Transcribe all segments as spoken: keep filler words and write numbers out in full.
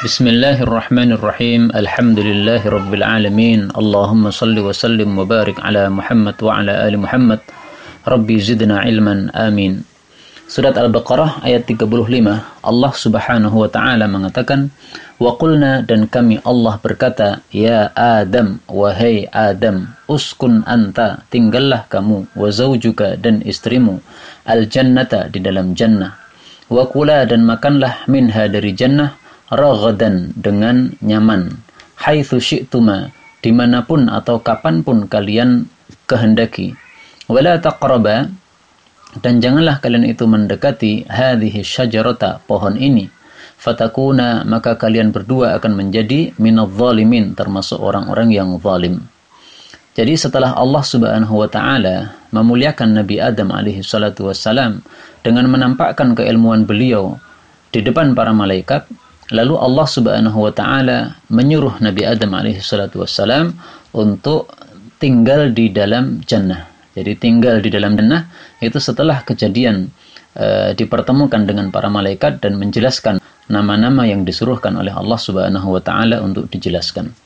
Bismillahirrahmanirrahim. Alhamdulillahirabbil alamin. Allahumma shalli wa sallim wa barik ala Muhammad wa ala ali Muhammad. Rabbi zidna ilman. Amin. Surat Al-Baqarah ayat tiga puluh lima. Allah Subhanahu wa taala mengatakan, "Wa qulna," dan kami Allah berkata, "Ya Adam, wahai Adam, uskun anta, tinggallah kamu, wa zawjuka, dan istrimu, al-jannata, di dalam jannah. Wa kula, dan makanlah, minha, dari jannah, raghadan, dengan nyaman, haitsu syi'tuma, dimanapun atau kapanpun kalian kehendaki. Wala taqraba, dan janganlah kalian itu mendekati hadhihi syajarata, pohon ini, fatakuna, maka kalian berdua akan menjadi minadh dhalimin, termasuk orang-orang yang zalim." Jadi setelah Allah Subhanahu wa taala memuliakan Nabi Adam alaihi salatu wassalam dengan menampakkan keilmuan beliau di depan para malaikat, lalu Allah Subhanahu wa taala menyuruh Nabi Adam alaihi salatu wassalam untuk tinggal di dalam jannah. Jadi tinggal di dalam jannah itu setelah kejadian e, dipertemukan dengan para malaikat dan menjelaskan nama-nama yang disuruhkan oleh Allah Subhanahu wa taala untuk dijelaskan.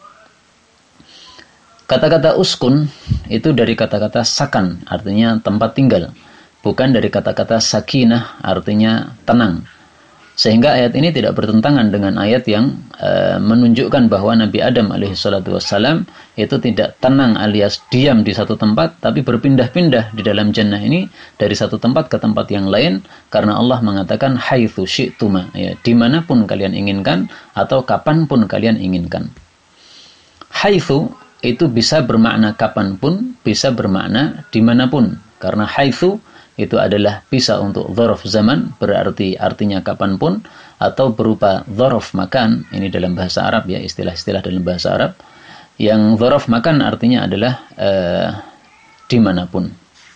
Kata-kata uskun itu dari kata-kata sakan, artinya tempat tinggal, bukan dari kata-kata sakinah, artinya tenang. Sehingga ayat ini tidak bertentangan dengan ayat yang e, menunjukkan bahwa Nabi Adam alaihi salatu wassalam itu tidak tenang alias diam di satu tempat, tapi berpindah-pindah di dalam jannah ini dari satu tempat ke tempat yang lain, karena Allah mengatakan haitsu syi'tuma, ya, dimanapun kalian inginkan atau kapanpun kalian inginkan. Haitsu itu bisa bermakna kapanpun, bisa bermakna dimanapun, karena haitsu itu adalah bisa untuk dzaraf zaman, berarti artinya kapanpun, atau berupa dzaraf makan, ini dalam bahasa Arab, ya, istilah-istilah dalam bahasa Arab, yang dzaraf makan artinya adalah uh, dimanapun.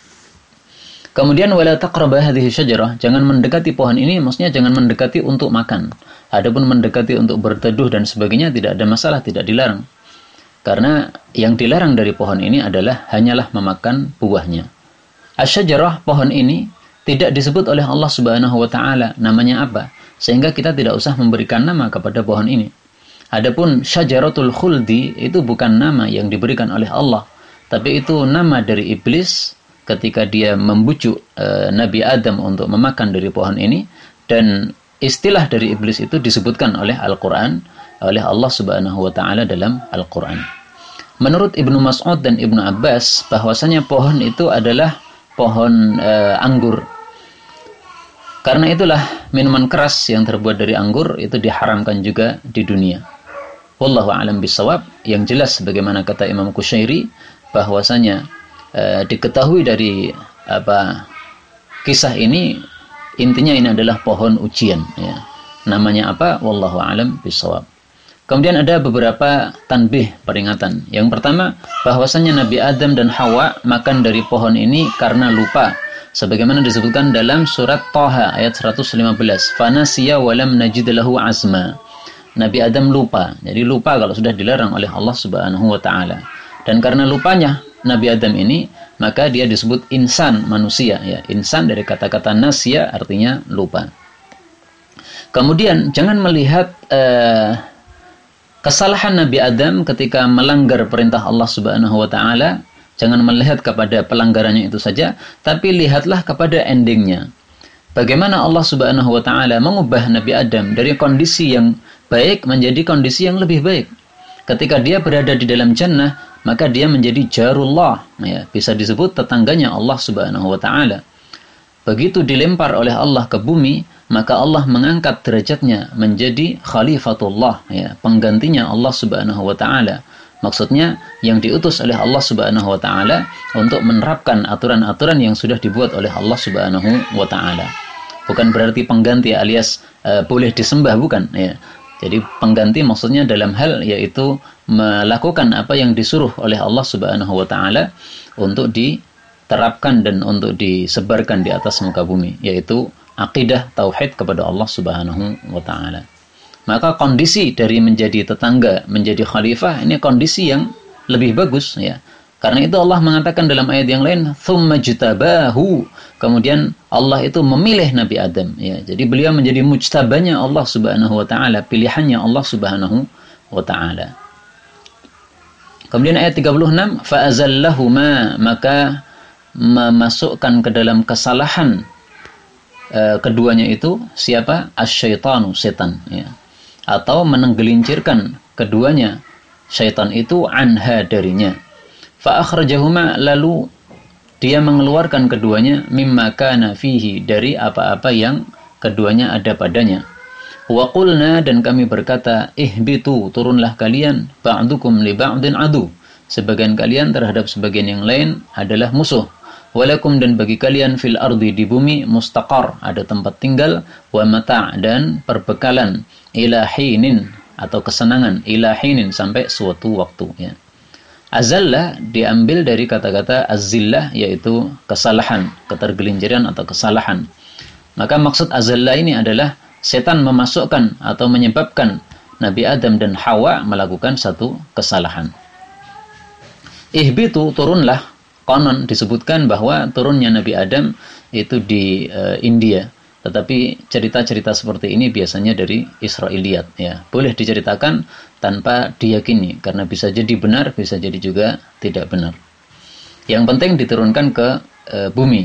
Kemudian wala taqraba hadhihi syajarah, jangan mendekati pohon ini, maksudnya jangan mendekati untuk makan. Adapun mendekati untuk berteduh dan sebagainya tidak ada masalah, tidak dilarang. Karena yang dilarang dari pohon ini adalah hanyalah memakan buahnya. Asyajarah, pohon ini, tidak disebut oleh Allah Subhanahu wa taala namanya apa, sehingga kita tidak usah memberikan nama kepada pohon ini. Adapun syajaratul khuldi itu bukan nama yang diberikan oleh Allah, tapi itu nama dari iblis ketika dia membujuk e, Nabi Adam untuk memakan dari pohon ini, dan istilah dari iblis itu disebutkan oleh Al-Qur'an, oleh Allah Subhanahu wa taala dalam Al-Qur'an. Menurut Ibnu Mas'ud dan Ibnu Abbas, bahwasanya pohon itu adalah pohon e, anggur. Karena itulah minuman keras yang terbuat dari anggur itu diharamkan juga di dunia. Wallahu a'lam bishawab. Yang jelas sebagaimana kata Imam Qushairi, bahwasanya e, diketahui dari apa kisah ini, intinya ini adalah pohon ujian, ya. Namanya apa? Wallahu a'lam bishawab. Kemudian ada beberapa tanbih, peringatan. Yang pertama, bahwasanya Nabi Adam dan Hawa makan dari pohon ini karena lupa. Sebagaimana disebutkan dalam surat Thaha ayat seratus lima belas. Fanasiya walam najid lahu azma. Nabi Adam lupa. Jadi lupa kalau sudah dilarang oleh Allah Subhanahu wa taala. Dan karena lupanya Nabi Adam ini, maka dia disebut insan, manusia, ya. Insan dari kata-kata nasya artinya lupa. Kemudian jangan melihat uh, kesalahan Nabi Adam ketika melanggar perintah Allah Subhanahu wa taala, jangan melihat kepada pelanggarannya itu saja, tapi lihatlah kepada endingnya. Bagaimana Allah Subhanahu wa taala mengubah Nabi Adam dari kondisi yang baik menjadi kondisi yang lebih baik. Ketika dia berada di dalam jannah, maka dia menjadi jarullah, ya, bisa disebut tetangganya Allah Subhanahu wa taala. Begitu dilempar oleh Allah ke bumi, maka Allah mengangkat derajatnya menjadi khalifatullah, ya, penggantinya Allah Subhanahu wa taala. Maksudnya yang diutus oleh Allah Subhanahu wa taala untuk menerapkan aturan-aturan yang sudah dibuat oleh Allah Subhanahu wa taala. Bukan berarti pengganti alias uh, boleh disembah, bukan, ya. Jadi pengganti maksudnya dalam hal yaitu melakukan apa yang disuruh oleh Allah Subhanahu wa taala untuk diterapkan dan untuk disebarkan di atas muka bumi, yaitu akidah tauhid kepada Allah Subhanahu wa taala. Maka kondisi dari menjadi tetangga, menjadi khalifah, ini kondisi yang lebih bagus, ya. Karena itu Allah mengatakan dalam ayat yang lain, "Tsumma jtabahu." Kemudian Allah itu memilih Nabi Adam, ya. Jadi beliau menjadi mujtabanya Allah Subhanahu wa taala, pilihannya Allah Subhanahu wa taala. Kemudian ayat tiga puluh enam, "Fa azallahuma," maka memasukkan ke dalam kesalahan e, keduanya itu siapa? Asy-syaitanu, setan, ya. Atau menenggelincirkan keduanya syaitan itu anha darinya. Fa akhrajahuma, lalu dia mengeluarkan keduanya mimma kana fihi, dari apa-apa yang keduanya ada padanya. Wa qulna, dan kami berkata, ihbitu, turunlah kalian, ba'dukum li ba'din adu, sebagian kalian terhadap sebagian yang lain adalah musuh. Walakum, dan bagi kalian, fil ardi, di bumi, mustaqar, ada tempat tinggal, wa mata', dan perbekalan, ila hinin, atau kesenangan, ila hinin, sampai suatu waktu, ya. Azalla diambil dari kata-kata azillah, yaitu kesalahan, ketergelinciran atau kesalahan. Maka maksud azalla ini adalah setan memasukkan atau menyebabkan Nabi Adam dan Hawa melakukan satu kesalahan. Ihbitu, turunlah. Konon disebutkan bahwa turunnya Nabi Adam itu di uh, India. Tetapi cerita-cerita seperti ini biasanya dari Israiliyat, ya. Boleh diceritakan tanpa diyakini, karena bisa jadi benar, bisa jadi juga tidak benar. Yang penting diturunkan ke e, bumi,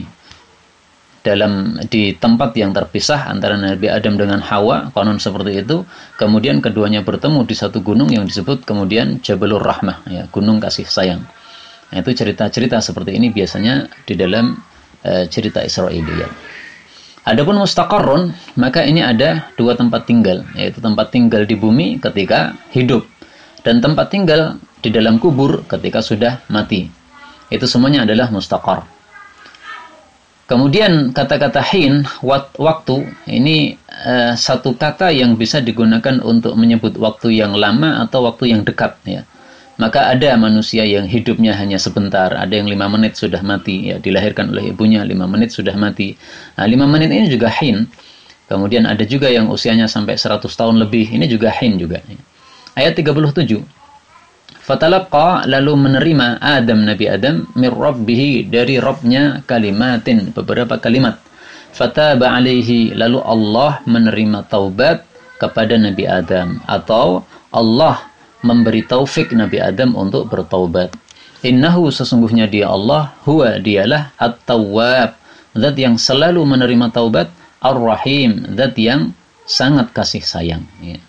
dalam di tempat yang terpisah antara Nabi Adam dengan Hawa, konon seperti itu. Kemudian keduanya bertemu di satu gunung yang disebut kemudian Jabalur Rahmah, ya, gunung kasih sayang. Nah, itu cerita-cerita seperti ini biasanya di dalam e, cerita Israiliyat. Adapun mustaqarrun, maka ini ada dua tempat tinggal, yaitu tempat tinggal di bumi ketika hidup dan tempat tinggal di dalam kubur ketika sudah mati. Itu semuanya adalah mustaqar. Kemudian kata-kata hin, waktu, ini uh, satu kata yang bisa digunakan untuk menyebut waktu yang lama atau waktu yang dekat, ya. Maka ada manusia yang hidupnya hanya sebentar, ada yang lima menit sudah mati, ya, dilahirkan oleh ibunya, lima menit sudah mati. Nah, lima menit ini juga hin. Kemudian ada juga yang usianya sampai seratus tahun lebih, ini juga hin juga. Ayat tiga puluh tujuh. Fatalaqa, lalu menerima Adam, Nabi Adam, mir rabbihi, dari Rabbnya, kalimatin, beberapa kalimat. Fataba alaihi, lalu Allah menerima taubat kepada Nabi Adam, atau Allah memberi taufik Nabi Adam untuk bertaubat. Innahu, sesungguhnya dia Allah, huwa, dialah at-tawwab, zat yang selalu menerima taubat, ar-rahim, zat yang sangat kasih sayang, ya.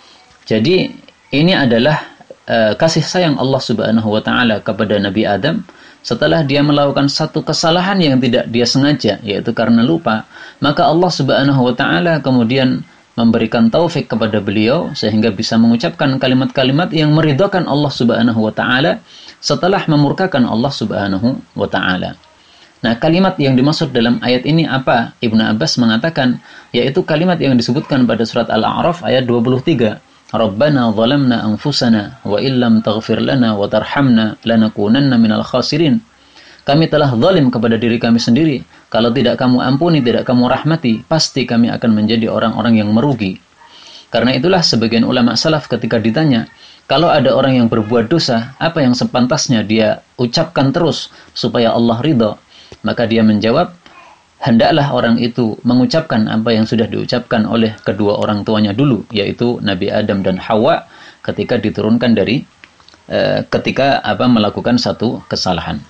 Jadi ini adalah uh, kasih sayang Allah Subhanahu wa taala kepada Nabi Adam setelah dia melakukan satu kesalahan yang tidak dia sengaja, yaitu karena lupa. Maka Allah Subhanahu wa taala kemudian memberikan taufik kepada beliau sehingga bisa mengucapkan kalimat-kalimat yang meridhakan Allah Subhanahu wa taala setelah memurkakan Allah Subhanahu wa taala. Nah, kalimat yang dimaksud dalam ayat ini apa? Ibnu Abbas mengatakan, yaitu kalimat yang disebutkan pada surat Al-A'raf ayat dua puluh tiga. Rabbana zalamna anfusana wa illam taghfir lana wa tarhamna lanakunanna minal khasirin. Kami telah zalim kepada diri kami sendiri. Kalau tidak kamu ampuni, tidak kamu rahmati, pasti kami akan menjadi orang-orang yang merugi. Karena itulah sebagian ulama salaf ketika ditanya, kalau ada orang yang berbuat dosa, apa yang sepantasnya dia ucapkan terus supaya Allah ridha? Maka dia menjawab, hendaklah orang itu mengucapkan apa yang sudah diucapkan oleh kedua orang tuanya dulu, yaitu Nabi Adam dan Hawa ketika diturunkan dari uh, ketika apa melakukan satu kesalahan.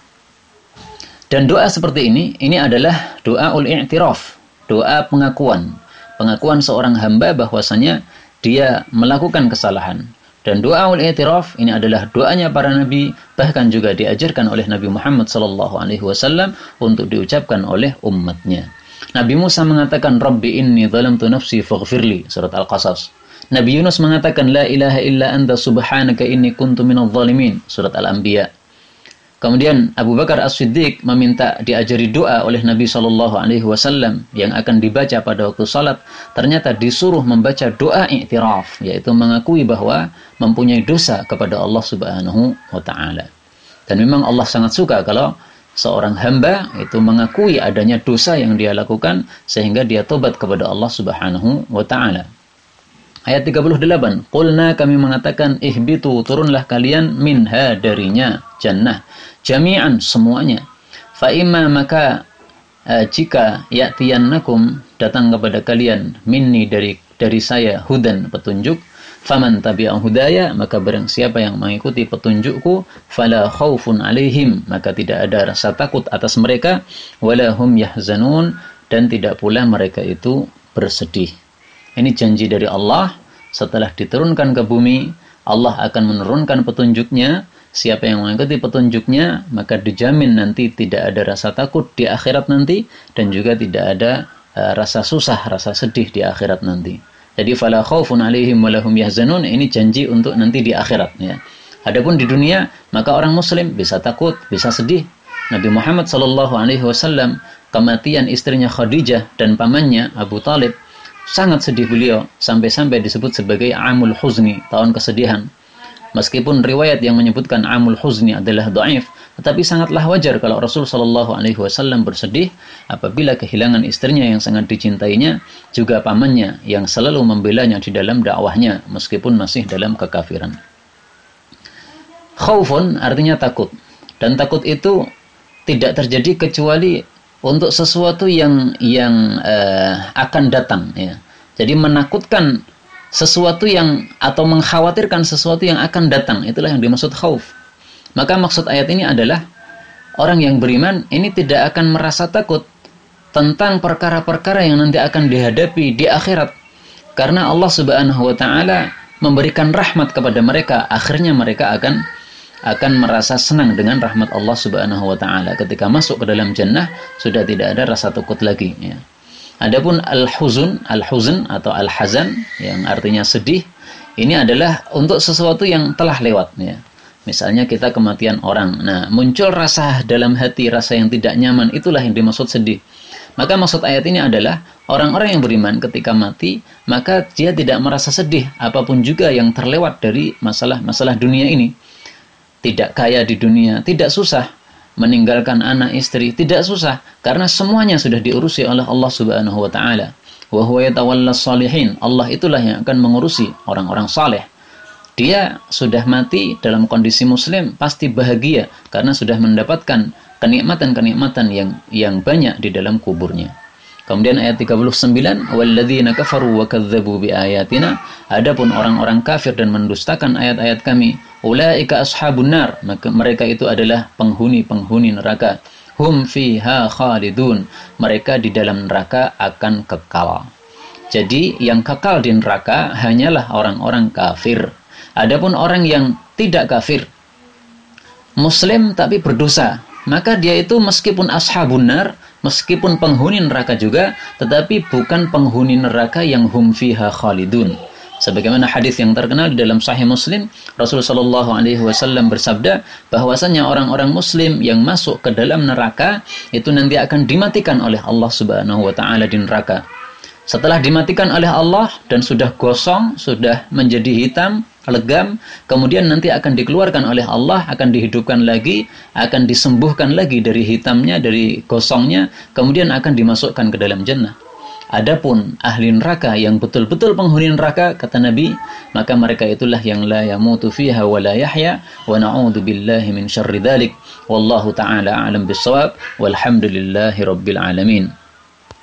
Dan doa seperti ini, ini adalah doa ul-i'tiraf, doa pengakuan. Pengakuan seorang hamba bahwasanya dia melakukan kesalahan. Dan doa ul-i'tiraf ini adalah doanya para nabi, bahkan juga diajarkan oleh Nabi Muhammad sallallahu alaihi wasallam untuk diucapkan oleh umatnya. Nabi Musa mengatakan, Rabbi inni zalamtu nafsi faghfirli, surat Al-Qasas. Nabi Yunus mengatakan, La ilaha illa anta subhanaka inni kuntu minadh dhalimin, surat Al-Anbiya. Kemudian Abu Bakar As-Siddiq meminta diajari doa oleh Nabi shallallahu alaihi wasallam yang akan dibaca pada waktu salat. Ternyata disuruh membaca doa i'tiraf, yaitu mengakui bahwa mempunyai dosa kepada Allah Subhanahu wa taala. Dan memang Allah sangat suka kalau seorang hamba itu mengakui adanya dosa yang dia lakukan sehingga dia tobat kepada Allah Subhanahu wa taala. Ayat tiga puluh delapan, qulna kami mengatakan ihbitu turunlah kalian minha darinya jannah jami'an semuanya. Fa imma maka uh, jika ya'tiyannakum datang kepada kalian minni dari dari saya hudan petunjuk, faman tabi'a hudaya maka barang siapa yang mengikuti petunjukku fala khaufun alaihim maka tidak ada rasa takut atas mereka wala hum yahzanun dan tidak pula mereka itu bersedih. Ini janji dari Allah, setelah diturunkan ke bumi, Allah akan menurunkan petunjuknya. Siapa yang mengikuti petunjuknya, maka dijamin nanti tidak ada rasa takut di akhirat nanti, dan juga tidak ada uh, rasa susah, rasa sedih di akhirat nanti. Jadi, fala khaufun alaihim wa lahum yahzanun, ini janji untuk nanti di akhirat. Ya. Adapun di dunia, maka orang muslim bisa takut, bisa sedih. Nabi Muhammad sallallahu alaihi wasallam, kematian istrinya Khadijah dan pamannya Abu Talib, sangat sedih beliau, sampai-sampai disebut sebagai Amul Huzni, tahun kesedihan. Meskipun riwayat yang menyebutkan Amul Huzni adalah dhaif, tetapi sangatlah wajar kalau Rasul sallallahu alaihi wasallam bersedih apabila kehilangan istrinya yang sangat dicintainya, juga pamannya yang selalu membelanya di dalam dakwahnya meskipun masih dalam kekafiran. Khaufun artinya takut, dan takut itu tidak terjadi kecuali untuk sesuatu yang yang uh, akan datang, ya. Jadi menakutkan sesuatu yang atau mengkhawatirkan sesuatu yang akan datang, itulah yang dimaksud khauf. Maka maksud ayat ini adalah orang yang beriman ini tidak akan merasa takut tentang perkara-perkara yang nanti akan dihadapi di akhirat, karena Allah Subhanahu wa taala memberikan rahmat kepada mereka. Akhirnya mereka akan akan merasa senang dengan rahmat Allah Subhanahu wa taala. Ketika masuk ke dalam jannah sudah tidak ada rasa takut lagi, ya. Adapun al-huzun, al-huzn atau al-hazan yang artinya sedih, ini adalah untuk sesuatu yang telah lewat, ya. Misalnya kita kematian orang. Nah, muncul rasa dalam hati, rasa yang tidak nyaman, itulah yang dimaksud sedih. Maka maksud ayat ini adalah orang-orang yang beriman ketika mati, maka dia tidak merasa sedih apapun juga yang terlewat dari masalah-masalah dunia ini. Tidak kaya di dunia, tidak susah. Meninggalkan anak istri, tidak susah. Karena semuanya sudah diurusi oleh Allah Subhanahu wa ta'ala. Wa huwa yatawallas shalihin. Allah itulah yang akan mengurusi orang-orang saleh. Dia sudah mati dalam kondisi muslim, pasti bahagia. Karena sudah mendapatkan kenikmatan-kenikmatan yang yang banyak di dalam kuburnya. Kemudian ayat tiga puluh sembilan, walladzina kafaru wa kadzdzabu biayatina, adapun orang-orang kafir dan mendustakan ayat-ayat kami, ulaika ashabun nar, maka mereka itu adalah penghuni-penghuni neraka. Hum fiha khalidun, mereka di dalam neraka akan kekal. Jadi yang kekal di neraka hanyalah orang-orang kafir. Adapun orang yang tidak kafir, muslim tapi berdosa, maka dia itu meskipun ashabun nar, meskipun penghuni neraka juga, tetapi bukan penghuni neraka yang hum fiha khalidun. Sebagaimana hadis yang terkenal di dalam Sahih Muslim, Rasulullah shallallahu alaihi wasallam bersabda bahwasanya orang-orang Muslim yang masuk ke dalam neraka itu nanti akan dimatikan oleh Allah Subhanahu wa taala di neraka. Setelah dimatikan oleh Allah dan sudah gosong, sudah menjadi hitam, legam, kemudian nanti akan dikeluarkan oleh Allah, akan dihidupkan lagi, akan disembuhkan lagi dari hitamnya, dari gosongnya, kemudian akan dimasukkan ke dalam jannah. Adapun ahli neraka yang betul-betul penghuni neraka, kata Nabi, maka mereka itulah yang la yamutu fiha wa la yahya, wa na'udzu billahi min syarri dzalik. Wallahu ta'ala a'lam bis-shawab, walhamdulillahi rabbil alamin.